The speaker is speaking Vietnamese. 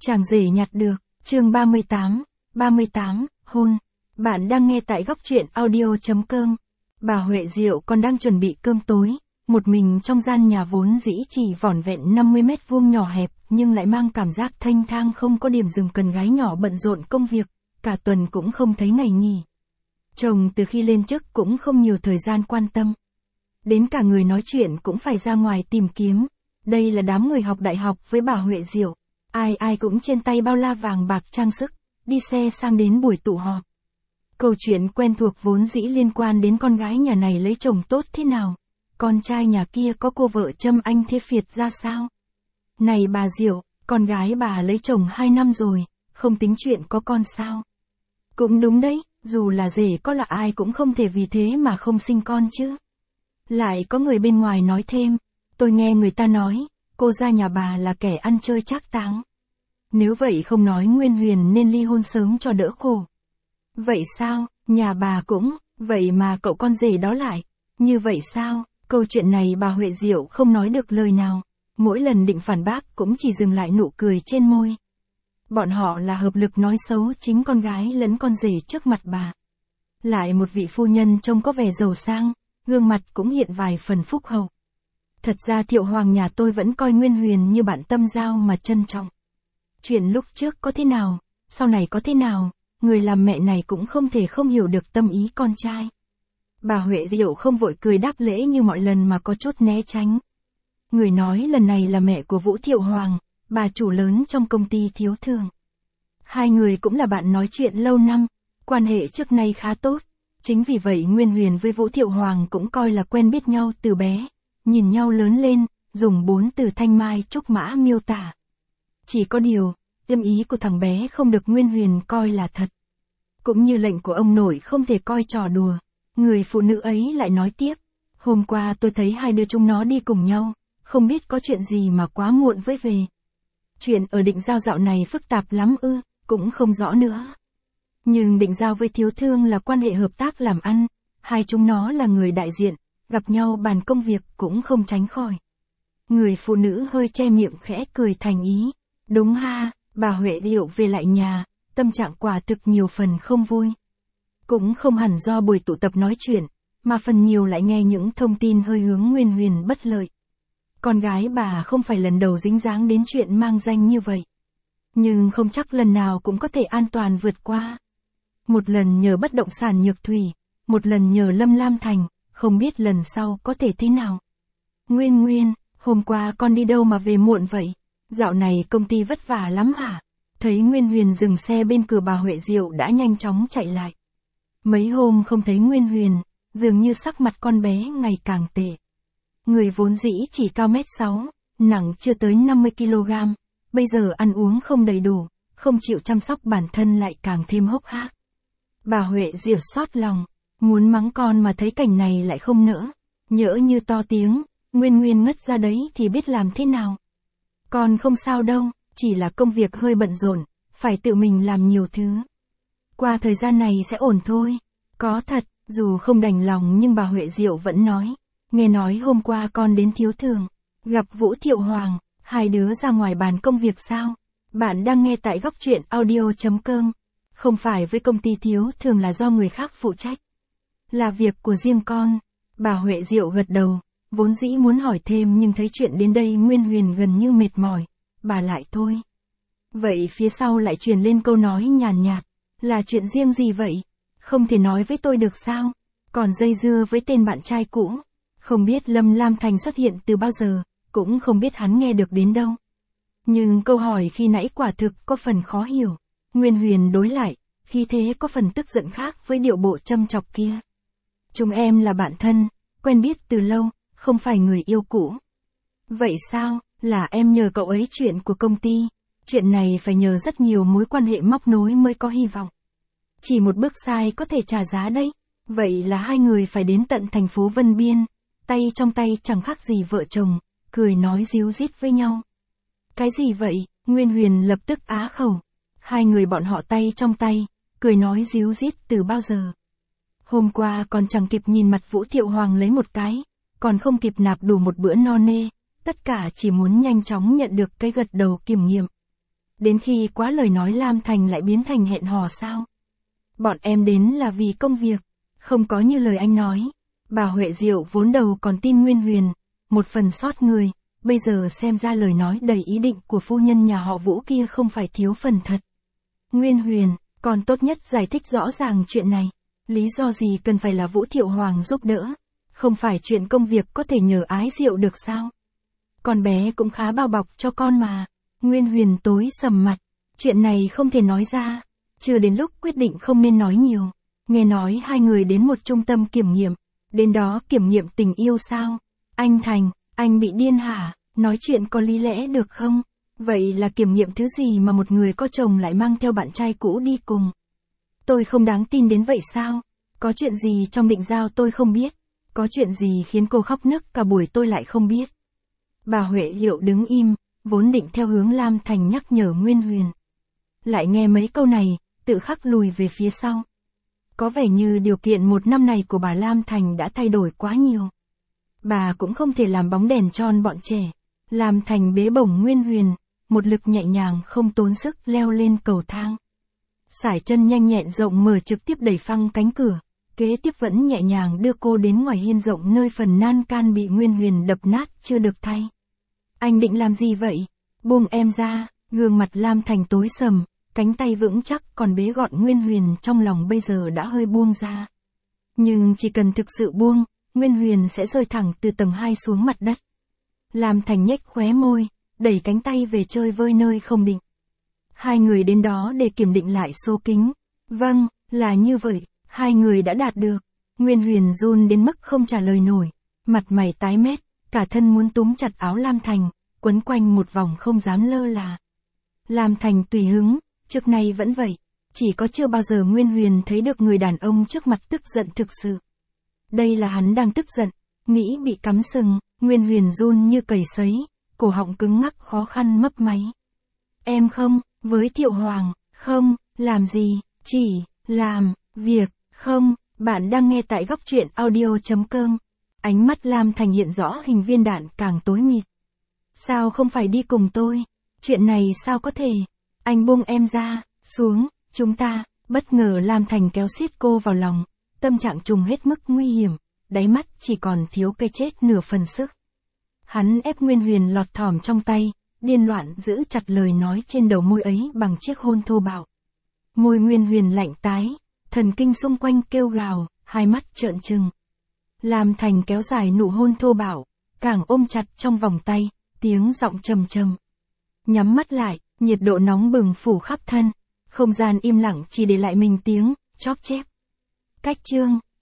Chàng rể nhặt được, chương 38, hôn. Bạn đang nghe tại góc truyện audio.com. Bà Huệ Diệu còn đang chuẩn bị cơm tối, một mình trong gian nhà vốn dĩ chỉ vỏn vẹn 50 mét vuông nhỏ hẹp, nhưng lại mang cảm giác thênh thang không có điểm dừng cần gái nhỏ bận rộn công việc, cả tuần cũng không thấy ngày nghỉ. Chồng từ khi lên chức cũng không nhiều thời gian quan tâm. Đến cả người nói chuyện cũng phải ra ngoài tìm kiếm. Đây là đám người học đại học với bà Huệ Diệu. Ai ai cũng trên tay bao la vàng bạc trang sức, đi xe sang đến buổi tụ họp. Câu chuyện quen thuộc vốn dĩ liên quan đến con gái nhà này lấy chồng tốt thế nào, con trai nhà kia có cô vợ châm anh thế phiệt ra sao. Này bà Diệu, con gái bà lấy chồng 2 năm rồi, không tính chuyện có con sao. Cũng đúng đấy, dù là rể có là ai cũng không thể vì thế mà không sinh con chứ. Lại có người bên ngoài nói thêm, tôi nghe người ta nói, cô gia nhà bà là kẻ ăn chơi trác táng. Nếu vậy không nói Nguyên Huyền nên ly hôn sớm cho đỡ khổ. Vậy sao, nhà bà cũng, vậy mà cậu con rể đó lại, như vậy sao, câu chuyện này bà Huệ Diệu không nói được lời nào, mỗi lần định phản bác cũng chỉ dừng lại nụ cười trên môi. Bọn họ là hợp lực nói xấu chính con gái lẫn con rể trước mặt bà. Lại một vị phu nhân trông có vẻ giàu sang, gương mặt cũng hiện vài phần phúc hậu. Thật ra Thiệu Hoàng nhà tôi vẫn coi Nguyên Huyền như bạn tâm giao mà trân trọng. Chuyện lúc trước có thế nào, sau này có thế nào, người làm mẹ này cũng không thể không hiểu được tâm ý con trai. Bà Huệ Diệu không vội cười đáp lễ như mọi lần mà có chút né tránh. Người nói lần này là mẹ của Vũ Thiệu Hoàng, bà chủ lớn trong công ty Thiếu Thường. Hai người cũng là bạn nói chuyện lâu năm, quan hệ trước nay khá tốt. Chính vì vậy Nguyên Huyền với Vũ Thiệu Hoàng cũng coi là quen biết nhau từ bé, nhìn nhau lớn lên, dùng 4 từ thanh mai trúc mã miêu tả. Chỉ có điều, tâm ý của thằng bé không được Nguyên Huyền coi là thật. Cũng như lệnh của ông nội không thể coi trò đùa. Người phụ nữ ấy lại nói tiếp, hôm qua tôi thấy hai đứa chúng nó đi cùng nhau, không biết có chuyện gì mà quá muộn với về. Chuyện ở Định Giao dạo này phức tạp lắm ư, cũng không rõ nữa. Nhưng Định Giao với Thiếu Thương là quan hệ hợp tác làm ăn, hai chúng nó là người đại diện, gặp nhau bàn công việc cũng không tránh khỏi. Người phụ nữ hơi che miệng khẽ cười thành ý. Đúng ha, bà Huệ Diệu về lại nhà, tâm trạng quả thực nhiều phần không vui. Cũng không hẳn do buổi tụ tập nói chuyện, mà phần nhiều lại nghe những thông tin hơi hướng Nguyên Huyền bất lợi. Con gái bà không phải lần đầu dính dáng đến chuyện mang danh như vậy. Nhưng không chắc lần nào cũng có thể an toàn vượt qua. Một lần nhờ bất động sản Nhược Thủy, một lần nhờ Lâm Lam Thành, không biết lần sau có thể thế nào. Nguyên, hôm qua con đi đâu mà về muộn vậy? Dạo này công ty vất vả lắm hả? Thấy Nguyên Huyền dừng xe bên cửa bà Huệ Diệu đã nhanh chóng chạy lại. Mấy hôm không thấy Nguyên Huyền, dường như sắc mặt con bé ngày càng tệ. Người vốn dĩ chỉ cao 1m6, nặng chưa tới 50kg, bây giờ ăn uống không đầy đủ, không chịu chăm sóc bản thân lại càng thêm hốc hác. Bà Huệ Diệu xót lòng, muốn mắng con mà thấy cảnh này lại không nỡ, nhỡ như to tiếng, Nguyên ngất ra đấy thì biết làm thế nào. Con không sao đâu, chỉ là công việc hơi bận rộn, phải tự mình làm nhiều thứ. Qua thời gian này sẽ ổn thôi. Có thật, dù không đành lòng nhưng bà Huệ Diệu vẫn nói. Nghe nói hôm qua con đến Thiếu Thường, gặp Vũ Thiệu Hoàng, hai đứa ra ngoài bàn công việc sao? Bạn đang nghe tại góc truyện audio.com. Không phải với công ty Thiếu Thường là do người khác phụ trách. Là việc của riêng con. Bà Huệ Diệu gật đầu, vốn dĩ muốn hỏi thêm nhưng thấy chuyện đến đây Nguyên Huyền gần như mệt mỏi. Bà lại thôi. Vậy phía sau lại truyền lên câu nói nhàn nhạt. Là chuyện riêng gì vậy? Không thể nói với tôi được sao? Còn dây dưa với tên bạn trai cũ. Không biết Lâm Lam Thành xuất hiện từ bao giờ, cũng không biết hắn nghe được đến đâu. Nhưng câu hỏi khi nãy quả thực có phần khó hiểu. Nguyên Huyền đối lại, khi thế có phần tức giận khác với điệu bộ châm chọc kia. Chúng em là bạn thân, quen biết từ lâu, không phải người yêu cũ. Vậy sao, là em nhờ cậu ấy chuyện của công ty. Chuyện này phải nhờ rất nhiều mối quan hệ móc nối mới có hy vọng. Chỉ một bước sai có thể trả giá đấy. Vậy là hai người phải đến tận thành phố Vân Biên, tay trong tay chẳng khác gì vợ chồng, cười nói ríu rít với nhau. Cái gì vậy? Nguyên Huyền lập tức á khẩu. Hai người bọn họ tay trong tay, cười nói ríu rít từ bao giờ? Hôm qua còn chẳng kịp nhìn mặt Vũ Thiệu Hoàng lấy một cái, còn không kịp nạp đủ một bữa no nê, tất cả chỉ muốn nhanh chóng nhận được cái gật đầu kiểm nghiệm. Đến khi quá lời nói Lam Thành lại biến thành hẹn hò sao? Bọn em đến là vì công việc, không có như lời anh nói. Bà Huệ Diệu vốn đầu còn tin Nguyên Huyền, một phần sót người, bây giờ xem ra lời nói đầy ý định của phu nhân nhà họ Vũ kia không phải thiếu phần thật. Nguyên Huyền, còn tốt nhất giải thích rõ ràng chuyện này. Lý do gì cần phải là Vũ Thiệu Hoàng giúp đỡ? Không phải chuyện công việc có thể nhờ Ái Diệu được sao? Con bé cũng khá bao bọc cho con mà. Nguyên Huyền tối sầm mặt. Chuyện này không thể nói ra. Chưa đến lúc quyết định không nên nói nhiều. Nghe nói hai người đến một trung tâm kiểm nghiệm. Đến đó kiểm nghiệm tình yêu sao? Anh Thành, anh bị điên hả? Nói chuyện có lý lẽ được không? Vậy là kiểm nghiệm thứ gì mà một người có chồng lại mang theo bạn trai cũ đi cùng? Tôi không đáng tin đến vậy sao? Có chuyện gì trong định giao tôi không biết? Có chuyện gì khiến cô khóc nức cả buổi tôi lại không biết? Bà Huệ Diệu đứng im, vốn định theo hướng Lam Thành nhắc nhở Nguyên Huyền. Lại nghe mấy câu này, tự khắc lùi về phía sau. Có vẻ như điều kiện một năm này của bà Lam Thành đã thay đổi quá nhiều. Bà cũng không thể làm bóng đèn tròn bọn trẻ. Lam Thành bế bổng Nguyên Huyền, một lực nhẹ nhàng không tốn sức leo lên cầu thang. Sải chân nhanh nhẹn rộng mở trực tiếp đẩy phăng cánh cửa, kế tiếp vẫn nhẹ nhàng đưa cô đến ngoài hiên rộng nơi phần nan can bị Nguyên Huyền đập nát chưa được thay. Anh định làm gì vậy? Buông em ra, gương mặt Lam Thành tối sầm, cánh tay vững chắc còn bế gọn Nguyên Huyền trong lòng bây giờ đã hơi buông ra. Nhưng chỉ cần thực sự buông, Nguyên Huyền sẽ rơi thẳng từ tầng 2 xuống mặt đất. Lam Thành nhếch khóe môi, đẩy cánh tay về chơi vơi nơi không định. Hai người đến đó để kiểm định lại số kính. Vâng, là như vậy, hai người đã đạt được. Nguyên Huyền run đến mức không trả lời nổi, mặt mày tái mét, cả thân muốn túm chặt áo Lam Thành, quấn quanh một vòng không dám lơ là. Lam Thành tùy hứng, trước nay vẫn vậy, chỉ có chưa bao giờ Nguyên Huyền thấy được người đàn ông trước mặt tức giận thực sự. Đây là hắn đang tức giận, nghĩ bị cắm sừng, Nguyên Huyền run như cầy sấy, cổ họng cứng ngắc khó khăn mấp máy. Em không, với Thiệu Hoàng, không, làm gì, chỉ, làm, việc, không, bạn đang nghe tại góc truyện audio.com. Ánh mắt Lam Thành hiện rõ hình viên đạn càng tối mịt. Sao không phải đi cùng tôi? Chuyện này sao có thể? Anh buông em ra, xuống, chúng ta, bất ngờ Lam Thành kéo siết cô vào lòng, tâm trạng trùng hết mức nguy hiểm, đáy mắt chỉ còn thiếu cái chết nửa phần sức. Hắn ép Nguyên Huyền lọt thỏm trong tay, điên loạn giữ chặt lời nói trên đầu môi ấy bằng chiếc hôn thô bạo. Môi Nguyên Huyền lạnh tái, thần kinh xung quanh kêu gào, hai mắt trợn trừng. Lam Thành kéo dài nụ hôn thô bạo, càng ôm chặt trong vòng tay, tiếng giọng trầm trầm. Nhắm mắt lại, nhiệt độ nóng bừng phủ khắp thân, không gian im lặng chỉ để lại mình tiếng chóp chép. Cách chương